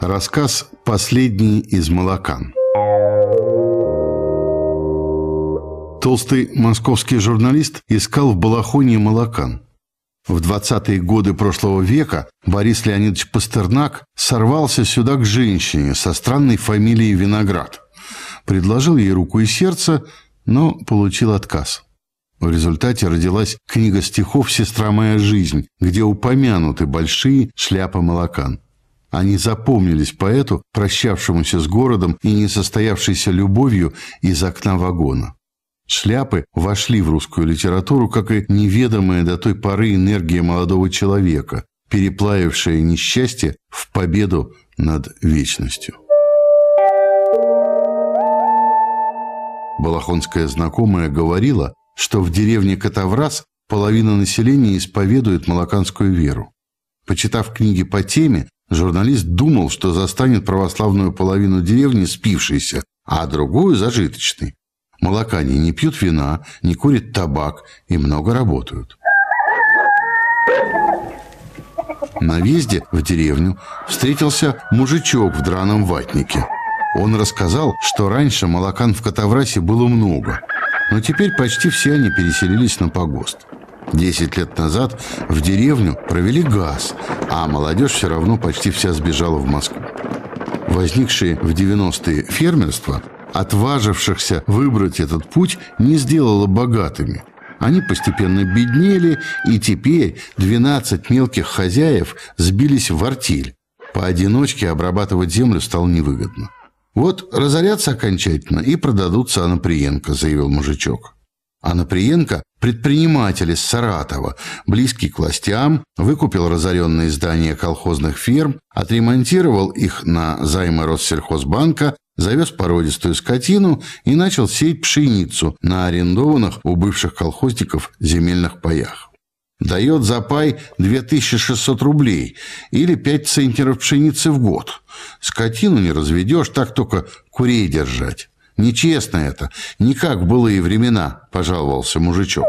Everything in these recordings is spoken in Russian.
Рассказ «Последний из молокан». Толстый московский журналист искал в Балахоне молокан. В 20-е годы прошлого века Борис Леонидович Пастернак сорвался сюда к женщине со странной фамилией Виноград. Предложил ей руку и сердце, но получил отказ. В результате родилась книга стихов «Сестра моя жизнь», где упомянуты большие шляпы молокан. Они запомнились поэту, прощавшемуся с городом и несостоявшейся любовью из окна вагона. Шляпы вошли в русскую литературу, как и неведомая до той поры энергия молодого человека, переплавившая несчастье в победу над вечностью. Балахонская знакомая говорила, что в деревне Катаврас половина населения исповедует молоканскую веру. Почитав книги по теме, журналист думал, что застанет православную половину деревни спившейся, а другую зажиточной. Молокане не пьют вина, не курят табак и много работают. На въезде в деревню встретился мужичок в драном ватнике. Он рассказал, что раньше молокан в Катаврасе было много, но теперь почти все они переселились на погост. 10 лет назад в деревню провели газ, а молодежь все равно почти вся сбежала в Москву. Возникшее в 90-е фермерство, отважившихся выбрать этот путь, не сделало богатыми. Они постепенно беднели, и теперь 12 мелких хозяев сбились в артель. Поодиночке обрабатывать землю стало невыгодно. «Вот разорятся окончательно и продадутся Анаприенко», — заявил мужичок. Анаприенко – предприниматель из Саратова, близкий к властям, выкупил разоренные здания колхозных ферм, отремонтировал их на займы Россельхозбанка, завез породистую скотину и начал сеять пшеницу на арендованных у бывших колхозников земельных паях. Дает за пай 2600 рублей или 5 центнеров пшеницы в год. Скотину не разведешь, так только курей держать. «Нечестно это, не как в былые времена», – пожаловался мужичок.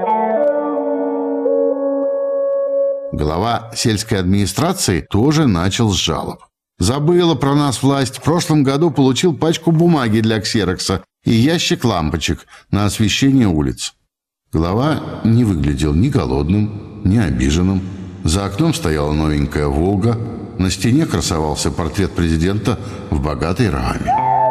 Глава сельской администрации тоже начал с жалоб. «Забыла про нас власть. В прошлом году получил пачку бумаги для ксерокса и ящик лампочек на освещение улиц». Глава не выглядел ни голодным, ни обиженным. За окном стояла новенькая «Волга». На стене красовался портрет президента в богатой раме.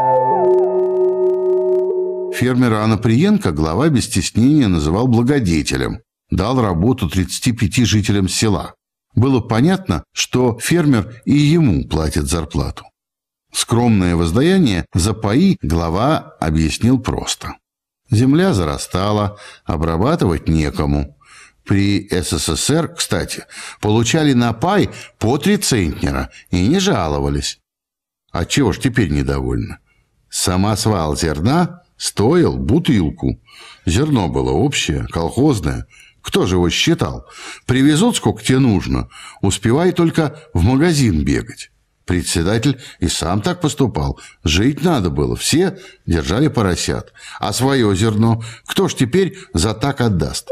Фермера Анаприенко глава без стеснения называл благодетелем, дал работу 35 жителям села. Было понятно, что фермер и ему платит зарплату. Скромное воздаяние за паи глава объяснил просто. Земля зарастала, обрабатывать некому. При СССР, кстати, получали на пай по 3 центнера и не жаловались. А чего ж теперь недовольны? Самосвал зерна стоил бутылку. Зерно было общее, колхозное. Кто же его считал? Привезут, сколько тебе нужно. Успевай только в магазин бегать. Председатель и сам так поступал. Жить надо было. Все держали поросят. А свое зерно кто ж теперь за так отдаст?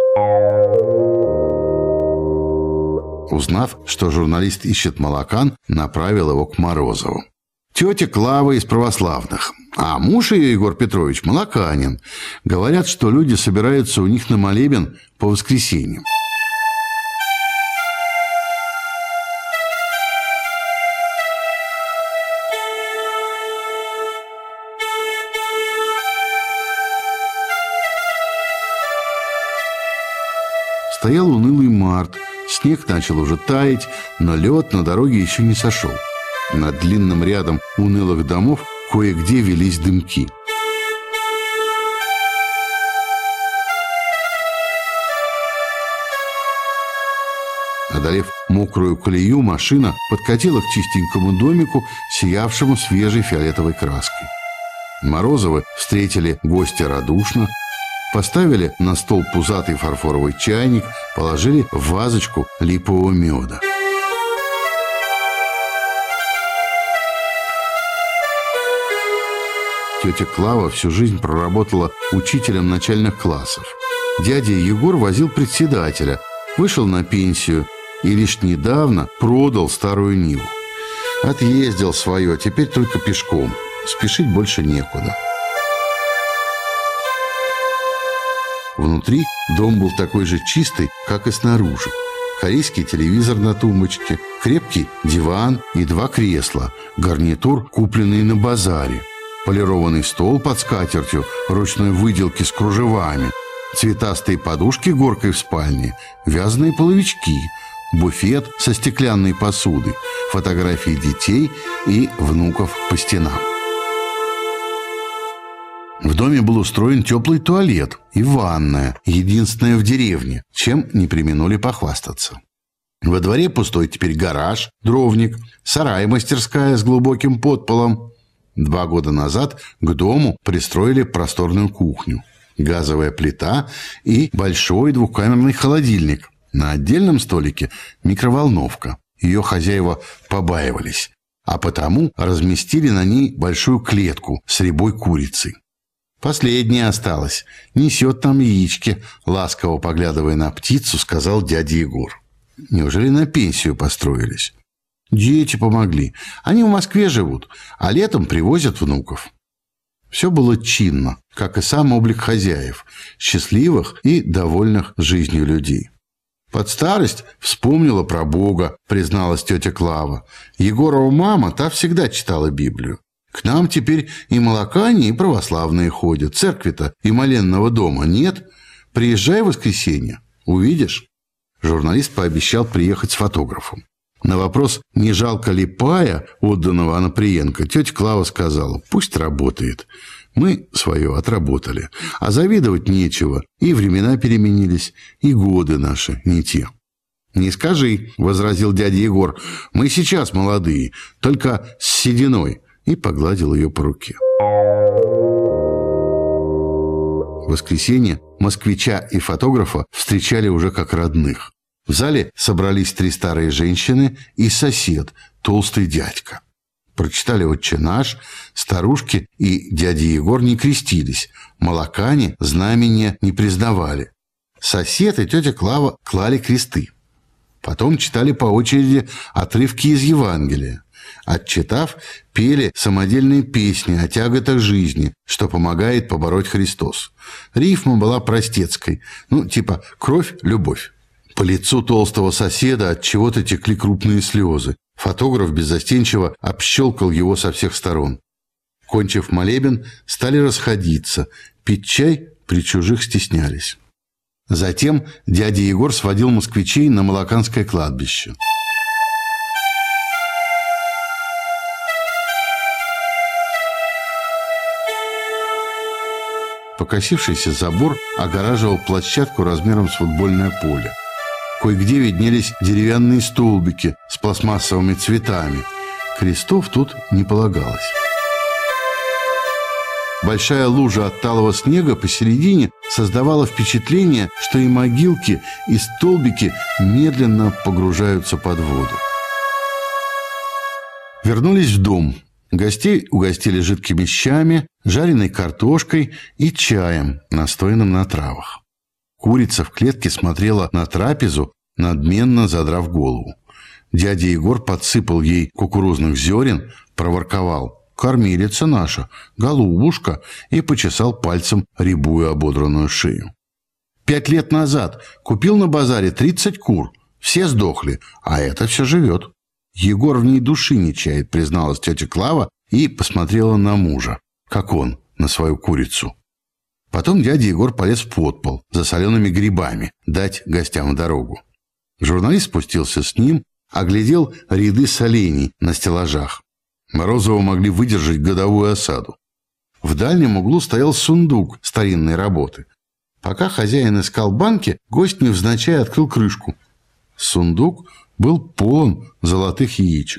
Узнав, что журналист ищет молокан, направил его к Морозову. Тетя Клава из православных, а муж ее, Егор Петрович, молоканин. Говорят, что люди собираются у них на молебен по воскресеньям. Стоял унылый март, снег начал уже таять, но лед на дороге еще не сошел. Над длинным рядом унылых домов кое-где велись дымки. Одолев мокрую колею, машина подкатила к чистенькому домику, сиявшему свежей фиолетовой краской. Морозовы встретили гостя радушно, поставили на стол пузатый фарфоровый чайник, положили в вазочку липового меда. Тетя Клава всю жизнь проработала учителем начальных классов. Дядя Егор возил председателя, вышел на пенсию и лишь недавно продал старую Ниву. Отъездил свое, теперь только пешком. Спешить больше некуда. Внутри дом был такой же чистый, как и снаружи. Корейский телевизор на тумбочке, крепкий диван и 2 кресла, гарнитур, купленный на базаре, полированный стол под скатертью ручной выделки с кружевами, цветастые подушки горкой в спальне, вязаные половички, буфет со стеклянной посудой, фотографии детей и внуков по стенам. В доме был устроен теплый туалет и ванная, единственная в деревне, чем не преминули похвастаться. Во дворе пустой теперь гараж, дровник, сарай-мастерская с глубоким подполом. 2 года назад к дому пристроили просторную кухню, газовая плита и большой двухкамерный холодильник. На отдельном столике микроволновка. Ее хозяева побаивались, а потому разместили на ней большую клетку с рябой курицей. «Последняя осталась. Несет там яички», — ласково поглядывая на птицу, сказал дядя Егор. «Неужели на пенсию построились?» «Дети помогли. Они в Москве живут, а летом привозят внуков». Все было чинно, как и сам облик хозяев, счастливых и довольных жизнью людей. «Под старость вспомнила про Бога», — призналась тетя Клава. «Егорова мама, та всегда читала Библию. К нам теперь и молокане, и православные ходят. Церкви-то и моленного дома нет. Приезжай в воскресенье, увидишь». Журналист пообещал приехать с фотографом. На вопрос, не жалко ли пая, отданного Анаприенко, тетя Клава сказала: «Пусть работает. Мы свое отработали. А завидовать нечего. И времена переменились, и годы наши не те». «Не скажи», — возразил дядя Егор, — «мы сейчас молодые, только с сединой», и погладил ее по руке. В воскресенье москвича и фотографа встречали уже как родных. В зале собрались 3 старые женщины и сосед, толстый дядька. Прочитали «Отче наш», старушки и дядя Егор не крестились, молокане знамения не признавали. Сосед и тетя Клава клали кресты. Потом читали по очереди отрывки из Евангелия. Отчитав, пели самодельные песни о тяготах жизни, что помогает побороть Христос. Рифма была простецкой, типа «кровь, любовь». По лицу толстого соседа от чего-то текли крупные слезы. Фотограф беззастенчиво общелкал его со всех сторон. Кончив молебен, стали расходиться. Пить чай при чужих стеснялись. Затем дядя Егор сводил москвичей на Молоканское кладбище. Покосившийся забор огораживал площадку размером с футбольное поле. Кое-где виднелись деревянные столбики с пластмассовыми цветами. Крестов тут не полагалось. Большая лужа от талого снега посередине создавала впечатление, что и могилки, и столбики медленно погружаются под воду. Вернулись в дом. Гостей угостили жидкими щами, жареной картошкой и чаем, настоянным на травах. Курица в клетке смотрела на трапезу, надменно задрав голову. Дядя Егор подсыпал ей кукурузных зерен, проворковал: «Кормилица наша, голубушка», и почесал пальцем рябую ободранную шею. 5 лет назад купил на базаре 30 кур. Все сдохли, а это все живет. Егор в ней души не чает, призналась тетя Клава и посмотрела на мужа, как он на свою курицу. Потом дядя Егор полез в подпол за солеными грибами, дать гостям в дорогу. Журналист спустился с ним, оглядел ряды солений на стеллажах. Морозова могли выдержать годовую осаду. В дальнем углу стоял сундук старинной работы. Пока хозяин искал банки, гость невзначай открыл крышку. Сундук был полон золотых яичек.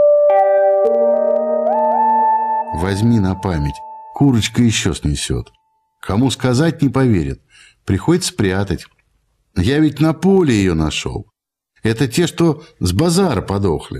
«Возьми на память, курочка еще снесет. Кому сказать, не поверят. Приходится спрятать. Я ведь на поле ее нашел. Это те, что с базара подохли».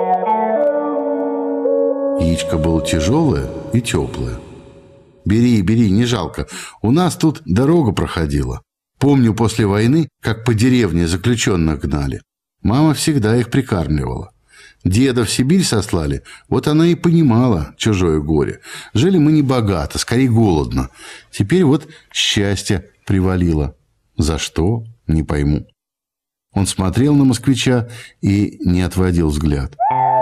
Яичко было тяжелое и теплое. «Бери, бери, не жалко. У нас тут дорога проходила. Помню, после войны, как по деревне заключенных гнали. Мама всегда их прикармливала. Деда в Сибирь сослали, вот она и понимала чужое горе. Жили мы не богато, скорее голодно. Теперь вот счастье привалило. За что? Не пойму. Он смотрел на москвича и не отводил взгляд.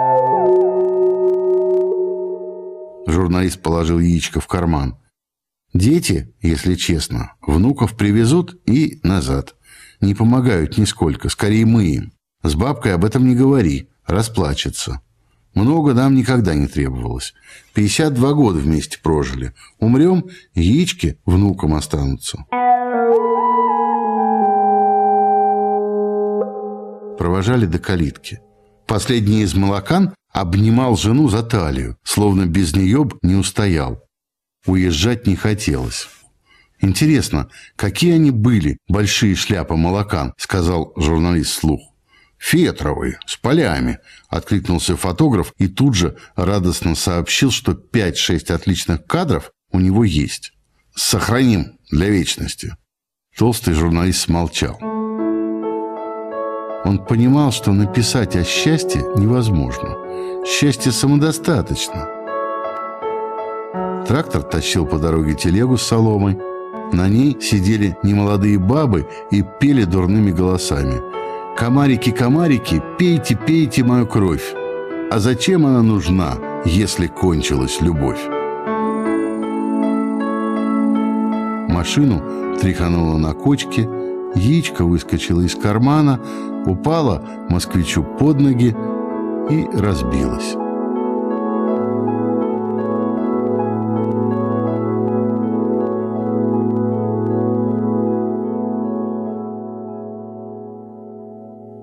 Журналист положил яичко в карман. Дети, если честно, внуков привезут и назад. Не помогают нисколько, скорее мы им. С бабкой об этом не говори, расплачется. Много нам никогда не требовалось. 52 года вместе прожили. Умрем, яички внукам останутся. Провожали до калитки. Последний из молокан обнимал жену за талию, словно без нее б не устоял. Уезжать не хотелось. «Интересно, какие они были, большие шляпы молокан?» — сказал журналист вслух. «Фетровые, с полями», — откликнулся фотограф и тут же радостно сообщил, что 5-6 отличных кадров у него есть. «Сохраним для вечности». Толстый журналист смолчал. Он понимал, что написать о счастье невозможно. Счастье самодостаточно. Трактор тащил по дороге телегу с соломой. На ней сидели немолодые бабы и пели дурными голосами. «Комарики, комарики, пейте, пейте мою кровь! А зачем она нужна, если кончилась любовь?» Машину тряхануло на кочке, яичко выскочило из кармана, упало москвичу под ноги и разбилось.